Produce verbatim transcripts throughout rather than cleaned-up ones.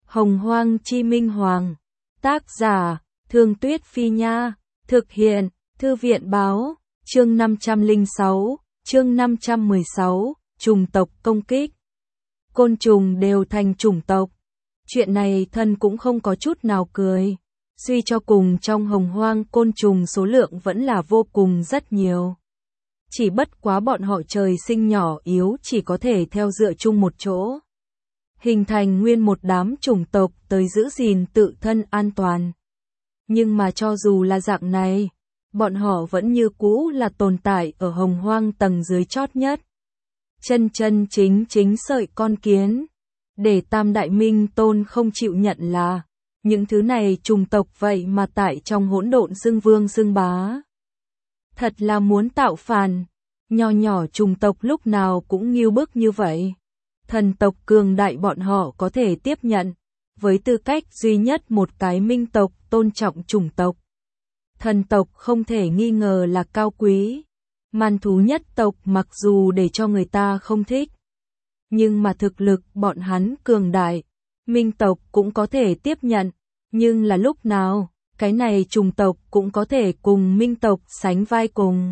Hồng Hoang Chi Minh Hoàng. Tác giả, Thương Tuyết Phi Nha. Thực hiện, Thư viện Báo. Chương năm trăm lẻ sáu, chương năm trăm mười sáu, trùng tộc công kích. Côn trùng đều thành chủng tộc. Chuyện này thân cũng không có chút nào cười. Suy cho cùng trong hồng hoang côn trùng số lượng vẫn là vô cùng rất nhiều. Chỉ bất quá bọn họ trời sinh nhỏ yếu chỉ có thể theo dựa chung một chỗ. Hình thành nguyên một đám chủng tộc tới giữ gìn tự thân an toàn. Nhưng mà cho dù là dạng này, bọn họ vẫn như cũ là tồn tại ở hồng hoang tầng dưới chót nhất. Chân chân chính chính sợi con kiến. Để Tam Đại Minh Tôn không chịu nhận là những thứ này trùng tộc vậy mà tại trong hỗn độn xưng vương xưng bá. Thật là muốn tạo phản. Nho nhỏ trùng tộc lúc nào cũng nghiêu bức như vậy. Thần tộc cường đại bọn họ có thể tiếp nhận, với tư cách duy nhất một cái minh tộc tôn trọng chủng tộc. Thần tộc không thể nghi ngờ là cao quý. Man thú nhất tộc mặc dù để cho người ta không thích, nhưng mà thực lực bọn hắn cường đại, minh tộc cũng có thể tiếp nhận. Nhưng là lúc nào, cái này trùng tộc cũng có thể cùng minh tộc sánh vai cùng.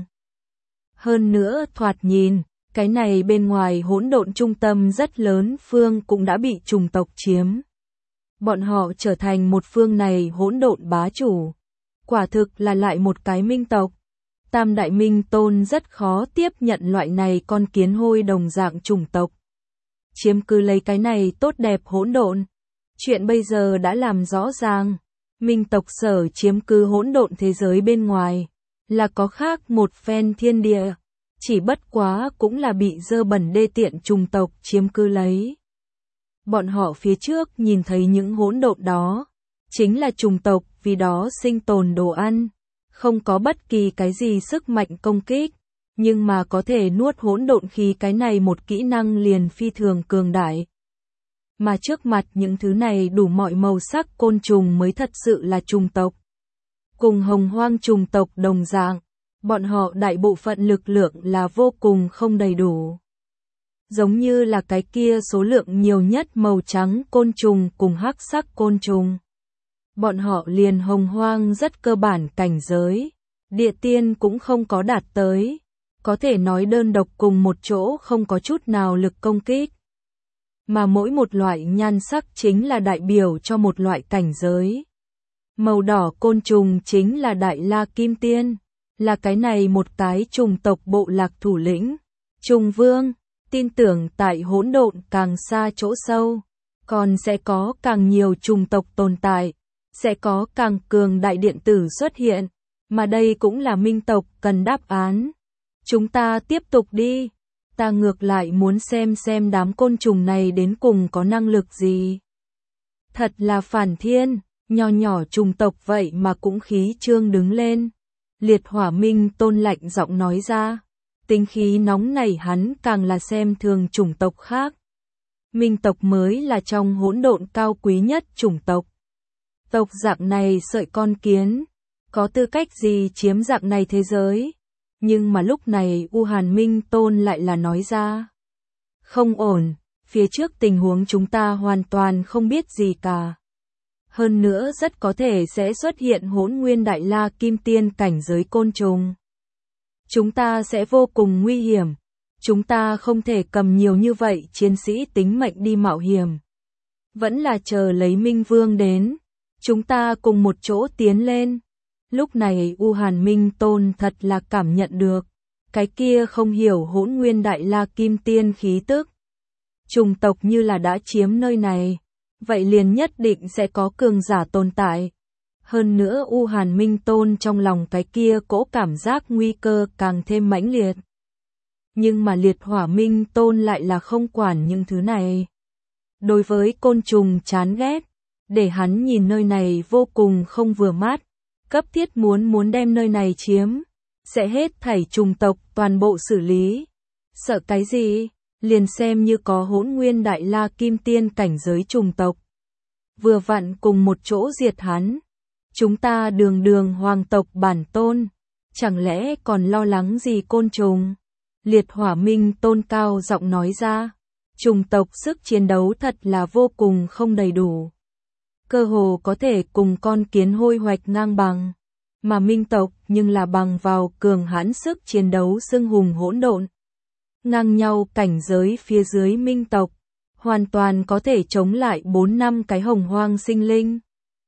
Hơn nữa thoạt nhìn, cái này bên ngoài hỗn độn trung tâm rất lớn phương cũng đã bị trùng tộc chiếm. Bọn họ trở thành một phương này hỗn độn bá chủ. Quả thực là lại một cái minh tộc. Tam Đại Minh Tôn rất khó tiếp nhận loại này con kiến hôi đồng dạng chủng tộc. Chiếm cứ lấy cái này tốt đẹp hỗn độn. Chuyện bây giờ đã làm rõ ràng. Minh tộc sở chiếm cứ hỗn độn thế giới bên ngoài. Là có khác một phen thiên địa. Chỉ bất quá cũng là bị dơ bẩn đê tiện trùng tộc chiếm cứ lấy. Bọn họ phía trước nhìn thấy những hỗn độn đó. Chính là trùng tộc vì đó sinh tồn đồ ăn. Không có bất kỳ cái gì sức mạnh công kích. Nhưng mà có thể nuốt hỗn độn khí, cái này một kỹ năng liền phi thường cường đại. Mà trước mặt những thứ này đủ mọi màu sắc côn trùng mới thật sự là trùng tộc. Cùng hồng hoang trùng tộc đồng dạng, bọn họ đại bộ phận lực lượng là vô cùng không đầy đủ. Giống như là cái kia số lượng nhiều nhất màu trắng côn trùng cùng hắc sắc côn trùng. Bọn họ liền hồng hoang rất cơ bản cảnh giới, địa tiên cũng không có đạt tới. Có thể nói đơn độc cùng một chỗ không có chút nào lực công kích. Mà mỗi một loại nhan sắc chính là đại biểu cho một loại cảnh giới. Màu đỏ côn trùng chính là Đại La Kim Tiên, là cái này một cái trùng tộc bộ lạc thủ lĩnh. Trùng Vương, tin tưởng tại hỗn độn càng xa chỗ sâu, còn sẽ có càng nhiều trùng tộc tồn tại, sẽ có càng cường đại điện tử xuất hiện, mà đây cũng là minh tộc cần đáp án. Chúng ta tiếp tục đi, ta ngược lại muốn xem xem đám côn trùng này đến cùng có năng lực gì. Thật là phản thiên, nho nhỏ trùng tộc vậy mà cũng khí trương đứng lên. Liệt Hỏa Minh Tôn lạnh giọng nói ra, tính khí nóng này hắn càng là xem thường chủng tộc khác. Minh tộc mới là trong hỗn độn cao quý nhất chủng tộc. Tộc dạng này sợi con kiến, có tư cách gì chiếm dạng này thế giới? Nhưng mà lúc này U Hàn Minh Tôn lại là nói ra, không ổn, phía trước tình huống chúng ta hoàn toàn không biết gì cả. Hơn nữa rất có thể sẽ xuất hiện hỗn nguyên Đại La Kim Tiên cảnh giới côn trùng. Chúng ta sẽ vô cùng nguy hiểm. Chúng ta không thể cầm nhiều như vậy chiến sĩ tính mệnh đi mạo hiểm. Vẫn là chờ lấy Minh Vương đến. Chúng ta cùng một chỗ tiến lên. Lúc này U Hàn Minh Tôn thật là cảm nhận được. Cái kia không hiểu hỗn nguyên Đại La Kim Tiên khí tức. Trùng tộc như là đã chiếm nơi này. Vậy liền nhất định sẽ có cường giả tồn tại. Hơn nữa U Hàn Minh Tôn trong lòng cái kia cỗ cảm giác nguy cơ càng thêm mãnh liệt. Nhưng mà Liệt Hỏa Minh Tôn lại là không quản những thứ này. Đối với côn trùng chán ghét, để hắn nhìn nơi này vô cùng không vừa mắt, cấp thiết muốn muốn đem nơi này chiếm, sẽ hết thảy trùng tộc toàn bộ xử lý. Sợ cái gì? Liền xem như có hỗn nguyên Đại La Kim Tiên cảnh giới trùng tộc. Vừa vặn cùng một chỗ diệt hắn. Chúng ta đường đường hoàng tộc bản tôn. Chẳng lẽ còn lo lắng gì côn trùng? Liệt Hỏa Minh Tôn cao giọng nói ra. Trùng tộc sức chiến đấu thật là vô cùng không đầy đủ. cơ hồ có thể cùng con kiến hôi hoạch ngang bằng. Mà minh tộc nhưng là bằng vào cường hãn sức chiến đấu xưng hùng hỗn độn. Ngang nhau cảnh giới phía dưới minh tộc, hoàn toàn có thể chống lại bốn năm cái hồng hoang sinh linh.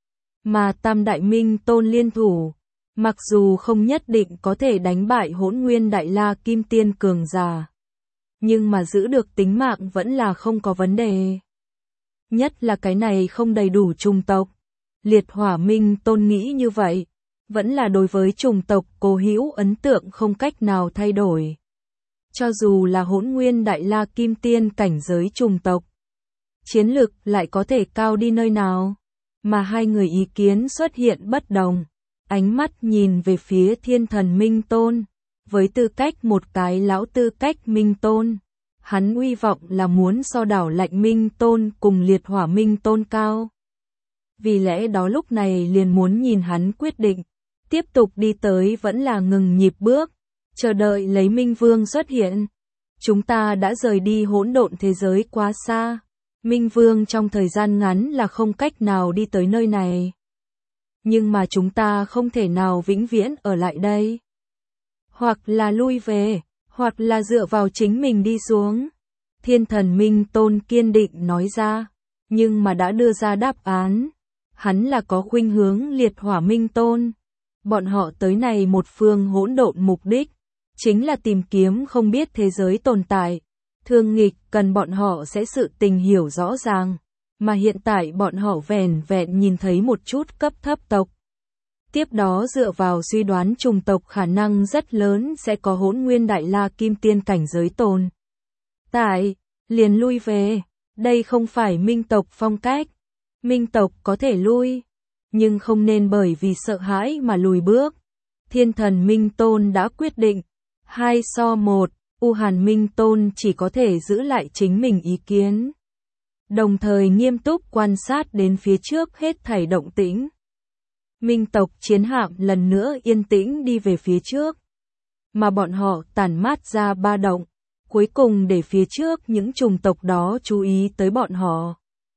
Mà tam đại minh tôn liên thủ, mặc dù không nhất định có thể đánh bại hỗn nguyên đại la kim tiên cường giả, nhưng mà giữ được tính mạng vẫn là không có vấn đề. Nhất là cái này không đầy đủ chủng tộc. Liệt hỏa minh tôn nghĩ như vậy, vẫn là đối với chủng tộc cố hữu ấn tượng không cách nào thay đổi. Cho dù là hỗn nguyên đại la kim tiên cảnh giới chủng tộc, chiến lực lại có thể cao đi nơi nào, mà hai người ý kiến xuất hiện bất đồng, ánh mắt nhìn về phía thiên thần minh tôn, với tư cách một cái lão tư cách minh tôn. Hắn uy vọng là muốn so đảo lạnh minh tôn cùng liệt hỏa minh tôn cao. Vì lẽ đó lúc này liền muốn nhìn hắn quyết định, tiếp tục đi tới vẫn là ngừng nhịp bước, chờ đợi lấy minh vương xuất hiện. Chúng ta đã rời đi hỗn độn thế giới quá xa, minh vương trong thời gian ngắn là không cách nào đi tới nơi này. Nhưng mà chúng ta không thể nào vĩnh viễn ở lại đây. Hoặc là lui về, hoặc là dựa vào chính mình đi xuống. Thiên thần minh tôn kiên định nói ra, nhưng mà đã đưa ra đáp án. Hắn là có khuynh hướng liệt hỏa minh tôn. Bọn họ tới này một phương hỗn độn mục đích, chính là tìm kiếm không biết thế giới tồn tại. Thương nghịch cần bọn họ sẽ sự tình hiểu rõ ràng, mà hiện tại bọn họ vẻn vẹn nhìn thấy một chút cấp thấp tộc. Tiếp đó dựa vào suy đoán chủng tộc khả năng rất lớn sẽ có hỗn nguyên đại la kim tiên cảnh giới tồn tại, liền lui về. Đây không phải minh tộc phong cách. Minh tộc có thể lui, nhưng không nên bởi vì sợ hãi mà lùi bước. Thiên thần minh tôn đã quyết định, hai so một, U Hàn minh tôn chỉ có thể giữ lại chính mình ý kiến. Đồng thời nghiêm túc quan sát đến phía trước hết thảy động tĩnh. Minh tộc chiến hạm lần nữa yên tĩnh đi về phía trước, mà bọn họ tản mát ra ba động, cuối cùng để phía trước những chủng tộc đó chú ý tới bọn họ.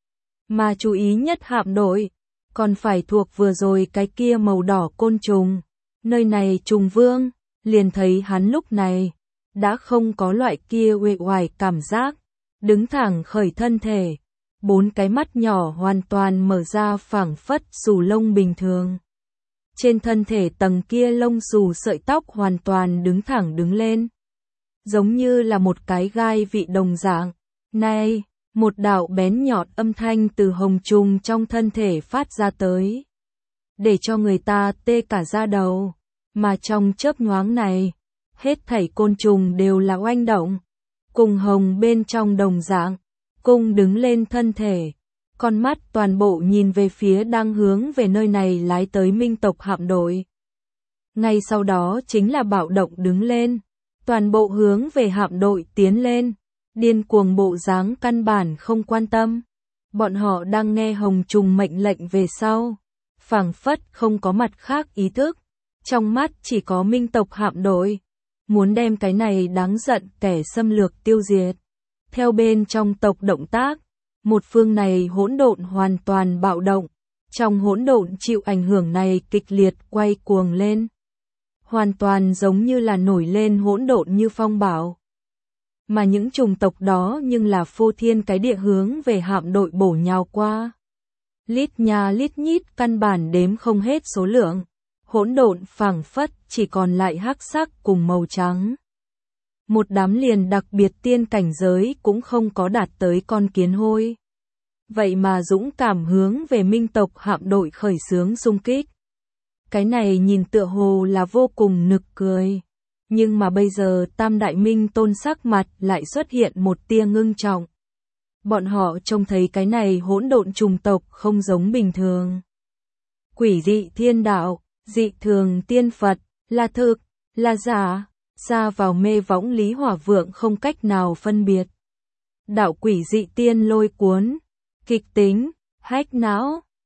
Mà chú ý nhất hạm đội, còn phải thuộc vừa rồi cái kia màu đỏ côn trùng. Nơi này trùng vương, liền thấy hắn lúc này, đã không có loại kia uể oải cảm giác, đứng thẳng khởi thân thể. Bốn cái mắt nhỏ hoàn toàn mở ra phảng phất xù lông bình thường. Trên thân thể tầng kia lông xù sợi tóc hoàn toàn đứng thẳng đứng lên. Giống như là một cái gai vị đồng dạng. Này, một đạo bén nhọn âm thanh từ hồng trùng trong thân thể phát ra tới. Để cho người ta tê cả da đầu. Mà trong chớp nhoáng này, hết thảy côn trùng đều là oanh động. Cùng hồng bên trong đồng dạng. Cung đứng lên thân thể, con mắt toàn bộ nhìn về phía đang hướng về nơi này lái tới minh tộc hạm đội. Ngay sau đó chính là bạo động đứng lên, toàn bộ hướng về hạm đội tiến lên, điên cuồng bộ dáng căn bản không quan tâm. Bọn họ đang nghe hồng trùng mệnh lệnh về sau, phảng phất không có mặt khác ý thức, trong mắt chỉ có minh tộc hạm đội, muốn đem cái này đáng giận kẻ xâm lược tiêu diệt. Theo bên trong tộc động tác, một phương này hỗn độn hoàn toàn bạo động, trong hỗn độn chịu ảnh hưởng này kịch liệt quay cuồng lên. Hoàn toàn giống như là nổi lên hỗn độn như phong bão. Mà những chủng tộc đó nhưng là phô thiên cái địa hướng về hạm đội bổ nhào qua. Lít nha lít nhít căn bản đếm không hết số lượng, hỗn độn phảng phất chỉ còn lại hắc sắc cùng màu trắng. Một đám liền đặc biệt tiên cảnh giới cũng không có đạt tới con kiến hôi. Vậy mà dũng cảm hướng về minh tộc hạm đội khởi xướng xung kích. Cái này nhìn tựa hồ là vô cùng nực cười. Nhưng mà bây giờ tam đại minh tôn sắc mặt lại xuất hiện một tia ngưng trọng. Bọn họ trông thấy cái này hỗn độn trùng tộc không giống bình thường. Quỷ dị thiên đạo, dị thường tiên Phật, là thực, là giả. Ra vào mê võng Lý Hỏa Vượng không cách nào phân biệt. Đạo quỷ dị tiên lôi cuốn, kịch tính, hách não,